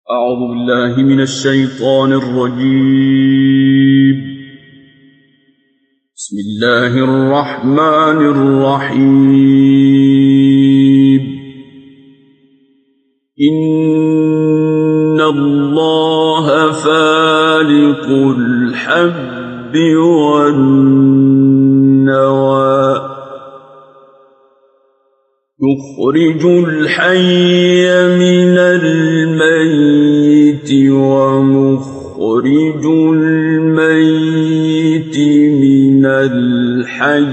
أعوذ بالله من الشيطان الرجيم. بسم الله الرحمن الرحيم. إن الله فالق الحب والنوى يخرج الحي من الميت ومخرج الميت من الحي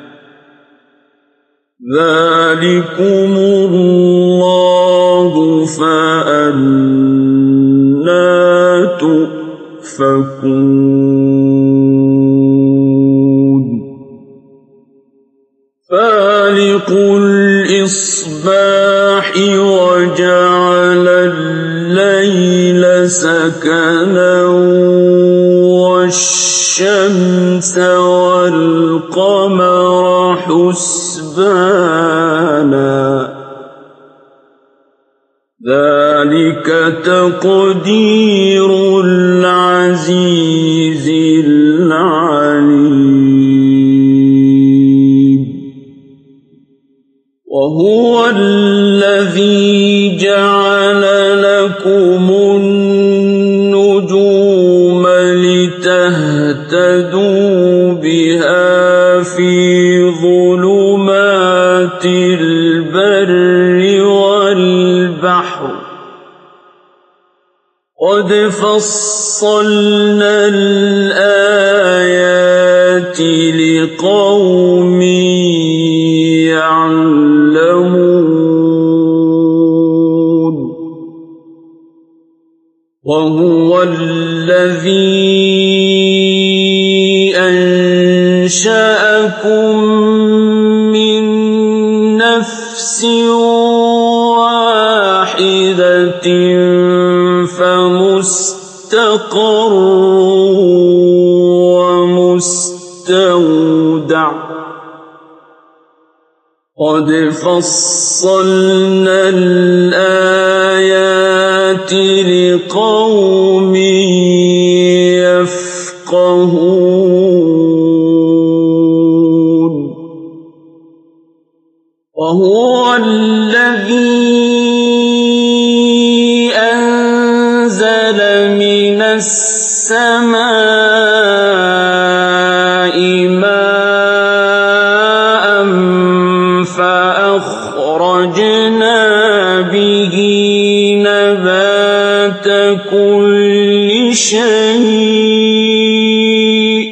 ذلكم الله فأنى تؤفكون. فالق الإصباح وجعل الليل سكنا والشمس والقمر حسبانا ذلك تقدير العزيز العليم. وهو الذي جعل لكم النجوم لتهتدوا بها في ظلمات البر والبحر قد فصلنا الآيات لقوم يعلمون. وهو الذي أنشأكم من نفس واحدة فمستقر ومستودع قد فصلنا الآيات لقوم يفقهون. وهو الذي أنزل من السماء ماء فأخرجنا به نبات كل شيء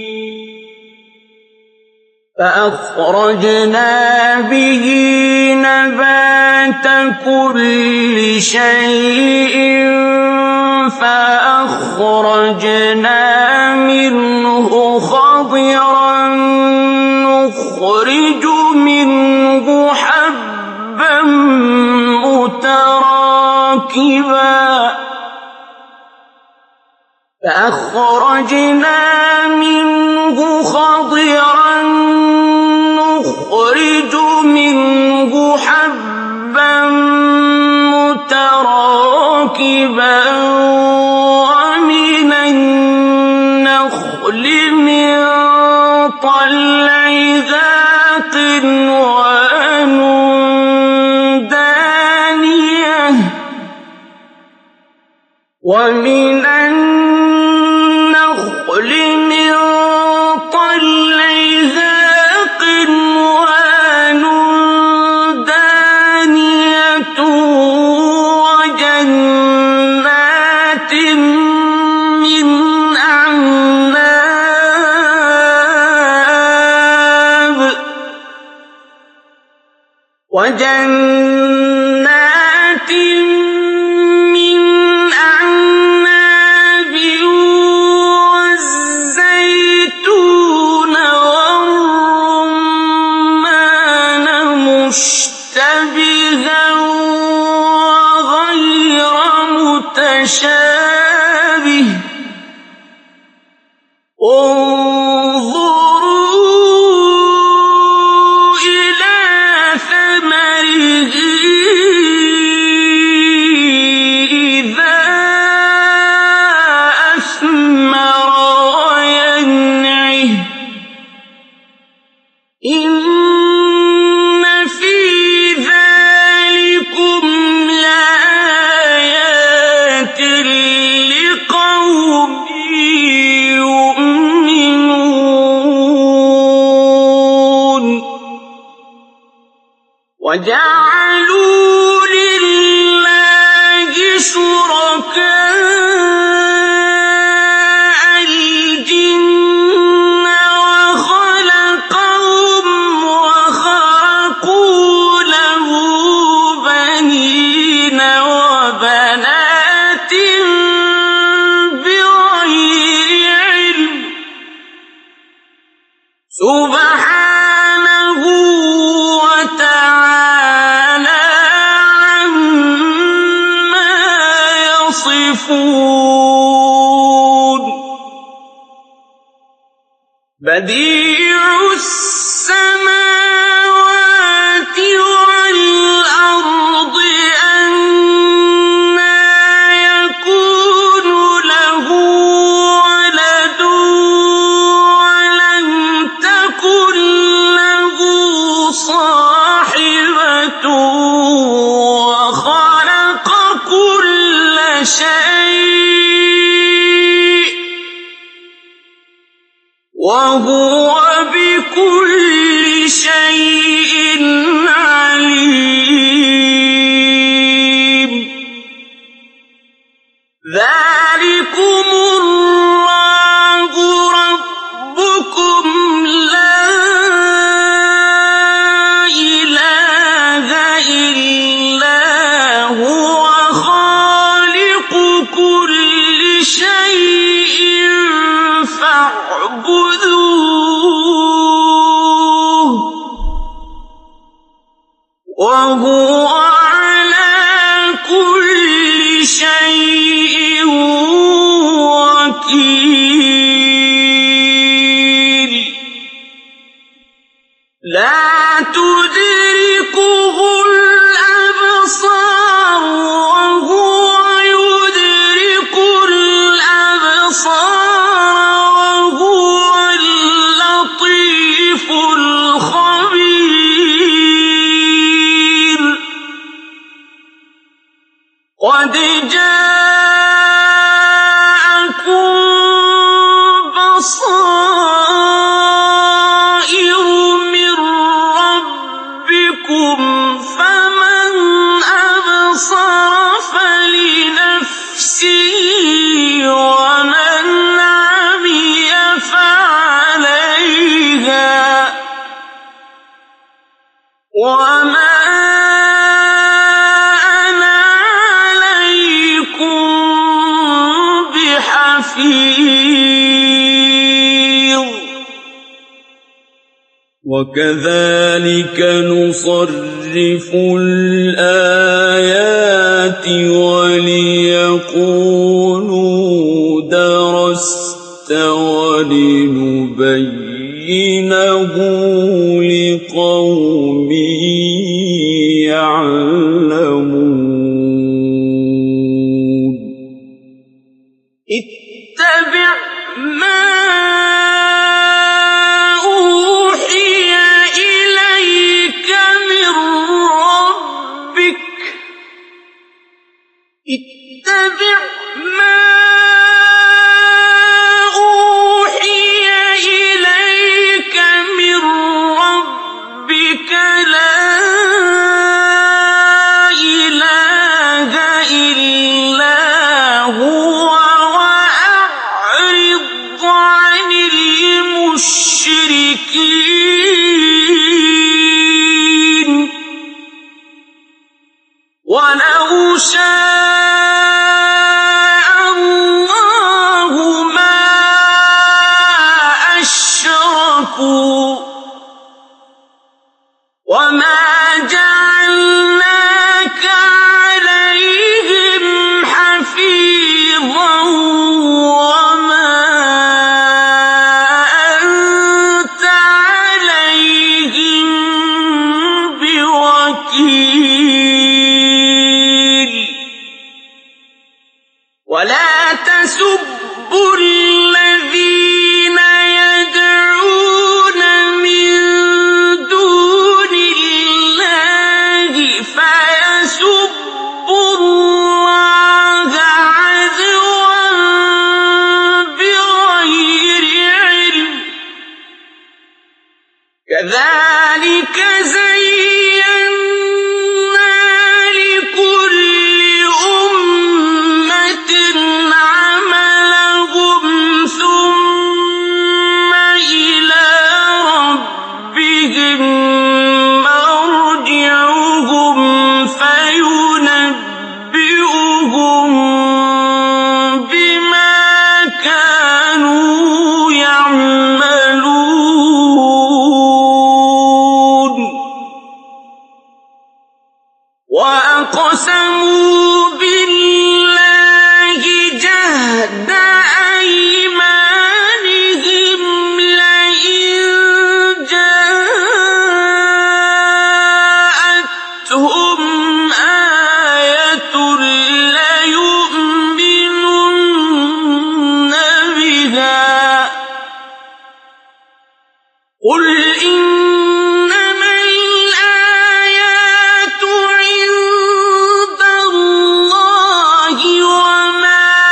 فأخرجنا منه خضرا نخرج منه حبا متراكبا ومن النخل من طلعها قنوان دانية ومن النخل من طلعها قنوان دانية وجنات من أعناب والزيتون والرمان مشتبها وغير متشابه انظروا إلى ثمره إذا وَجَعَلُوا لِلَّهِ شُرَكَاءَ الْجِنَّ وَخَلَقَهُمْ وَخَرَقُوا لَهُ بَنِينَ وَبَنَاتٍ بِغَيْرِ عِلْمٍ ۚ سُبْحَانَهُ وَتَعَالَىٰ عَمَّا يَصِفُونَ بَدِيعُ السَّمَاوَاتِ وَالْأَرْضِ أَنَّىٰ يَكُونُ لَهُ وَلَدٌ وَلَمْ تَكُن لَّهُ صَاحِبَةٌ وَخَلَقَ كُلَّ شَيْءٍ وَهُوَ بِكُلِّ شَيْءٍ عَلِيمٌ ذَٰلِكُمُ اللَّهُ رَبُّكُمْ لَا إِلَٰهَ إِلَّا هُوَ خَالِقُ كُلِّ شَيْءٍ فَاعْبُدُوهُ ۚ وَهُوَ عَلَىٰ كُلِّ شَيْءٍ وَكِيلٌ لَا تُدْرِكُهُ الْأَبْصَارُ وَهُوَ يُدْرِكُ الْأَبْصَارَ وَهُوَ اللَّطِيفُ الْخَبِيرُ قَدْ جَاءَكُم بَصَائِرُ مِن رَّبِّكُمْ ۖ فَمَنْ أَبْصَرَ فَلِنَفْسِهِ وَمَنْ عَمِيَ فَعَلَيْهَا ۚ وَمَا أَنَا عَلَيْكُم بِحَفِيظٍ وَكَذَٰلِكَ نُصَرِّفُ الْآيَاتِ وَلِيَقُولُوا دَرَسْتَ وَلِنُبَيِّنَهُ لِقَوْمٍ يَعْلَمُونَ اتَّبِعْ مَا أُوحِيَ إِلَيْكَ مِن رَّبِّكَ لَا إِلَٰهَ إِلَّا هُوَ وَأَعْرِضْ عَنِ الْمُشْرِكِينَ وَلَوْ شَاءَ اللَّهُ مَا أَشْرَكُوا وَمَا جَعَلْنَاكَ عَلَيْهِمْ حَفِيظًا وَمَا أَنتَ عَلَيْهِم بِوَكِيلٍ وَلَا تَسُبُّوا الَّذِينَ يَدْعُونَ مِن دُونِ اللَّهِ فَيَسُبُّوا اللَّهَ عَدْوًا بِغَيْرِ عِلْمٍ ۗ كَذَٰلِكَ زَيَّنَّا وأقسموا بالله جهد أيمانهم لئن جاءتهم آية ليؤمنن بها قل إنما الآيات عند الله وما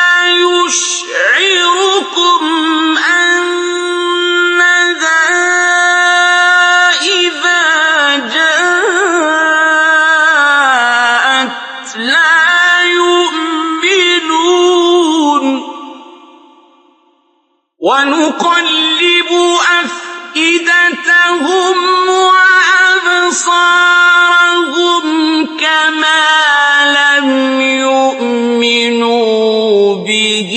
يشعركم أنها إذا جاءت لا يؤمنون ونقلب أفئدتهم وأبصارهم كما لم يؤمنوا به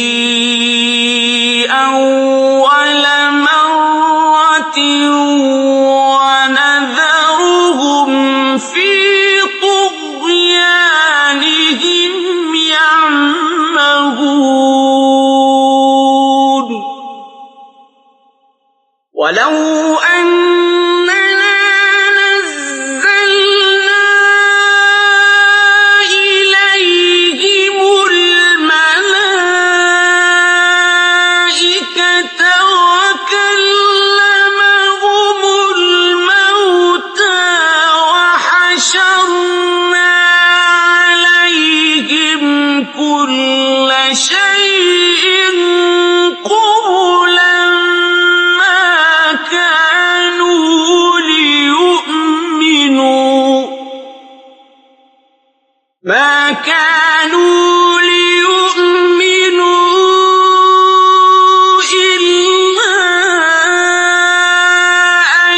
أول مرة ونذرهم في طغيانهم يعمهون ولو أننا نزلنا إليهم الملائكة وكلمهم الموتى وحشرنا عليهم كل شيء قبلا ما كانوا ليؤمنوا إلا أن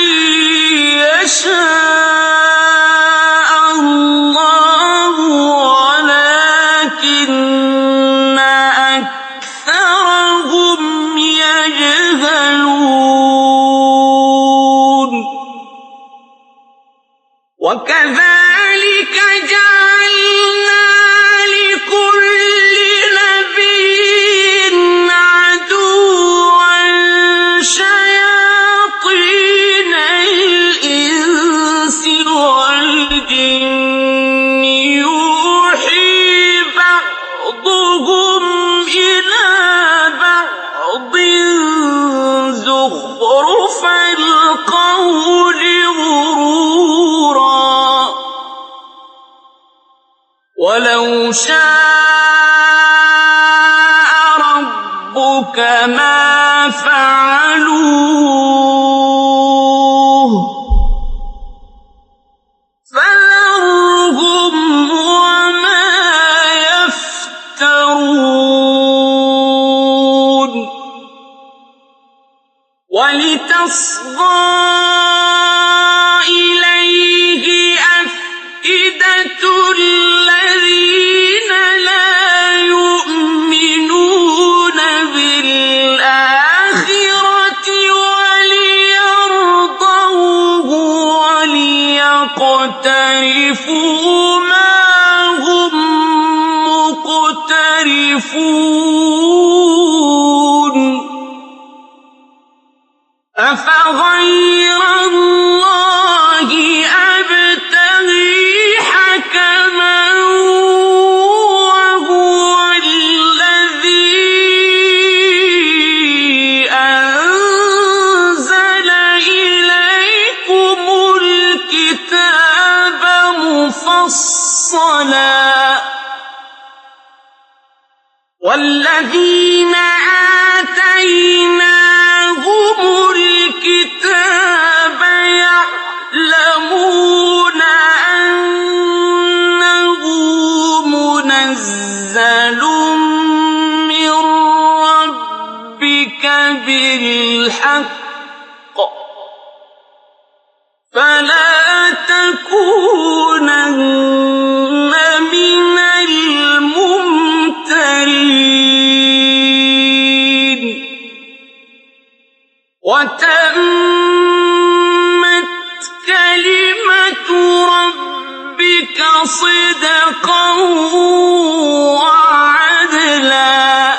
يشاء الله ولكن أكثرهم يجهلون وكذلك جعلنا لكل نبي عدوا شياطين الإنس والجن يوحي بعضهم إلى بعض زخرف القول غرورا ولو شاء ربك ما فعلوه فذرهم وما يفترون ولتصغى إليه أفئدة الذين لا يؤمنون بالآخرة وليرضوه وليقترفوا ما هم مقترفون أفغير الله أبتغي حكما وهو الذي أنزل إليكم الكتاب مفصلا والذين آتيناهم الكتاب يعلمون أنه منزل من ربك بالحق فلا تكونن من الممترين وتمت كلمة ربك ربك صدقا وعدلا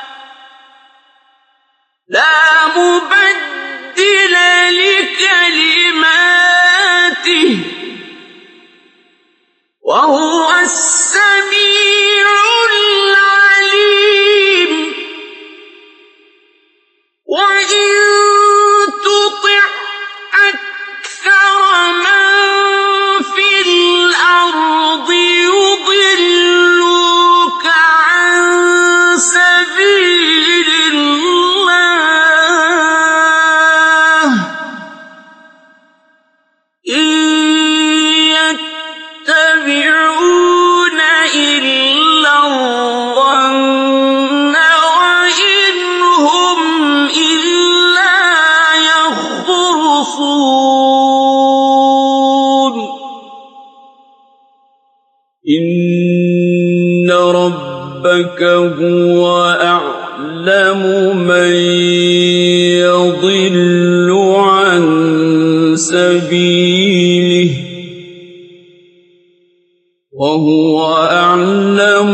لا مبدل لكلماته وهو السميع العليم وإن تطع أكثر من في الأرض يضلوك عن سبيل الله إن يتبعون إلا الظن وإن هم إلا يخرصون إن ربك هو أعلم من يضل عن سبيله وهو أعلم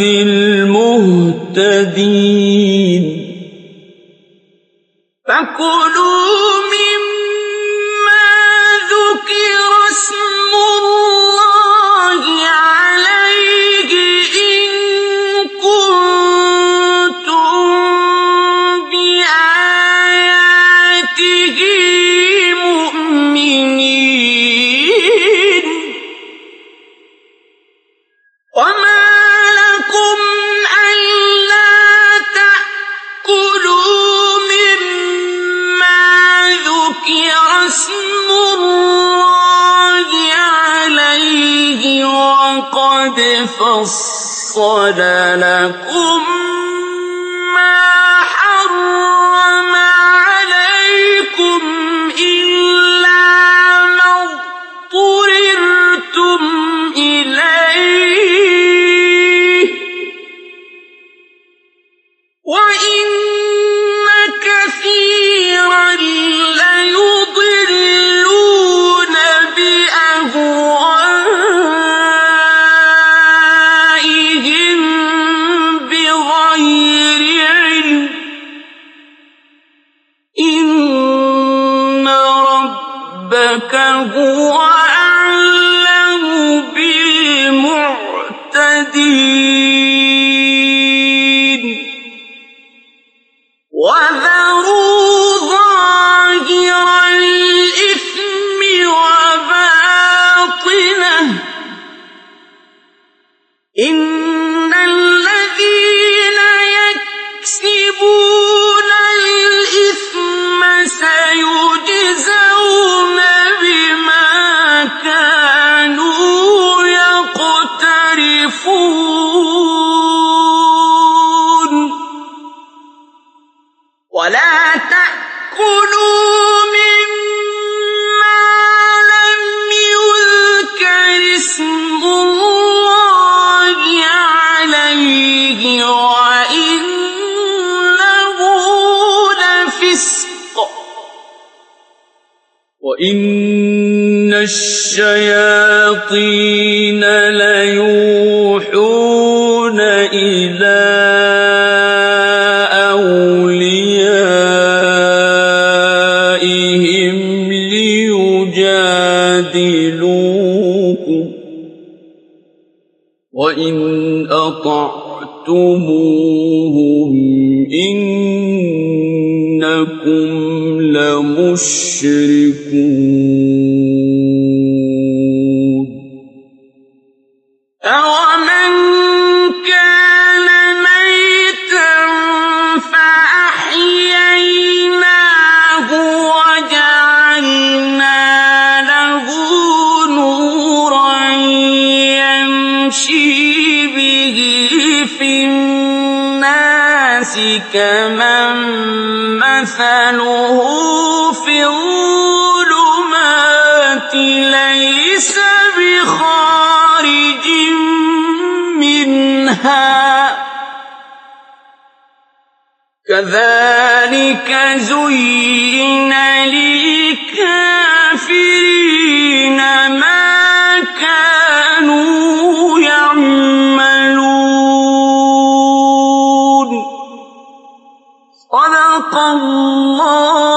بالمهتدين فكلوا مما ذكر اسم الله عليه إن كنتم بآياته مؤمنين وما لكم ألا تأكلوا مما ذكر اسم الله عليه وقد فصل لكم ما حرم عليكم إلا ما اضطررتم إليه وإن كثيرا ليضلون بأهوائهم بغير علم إن ربك هو أعلم بالمعتدين وذروا ظاهر الإثم وباطنه إن الذين يكسبون الإثم سيجزون بما كانوا يقترفون ولا تأكلوا مما لم يذكر اسم الله عليه وإنه لفسق وإن الشياطين ليوحون إلى أوليائهم ليجادلوكم وإن أطعتموهم إنكم لمشركون أومن كان ميتا فأحييناه وجعلنا له نورا يمشي به في الناس كمن مثله في الظلمات ليس بخارج منها كذلك زين للكافرين ما كانوا صدق الله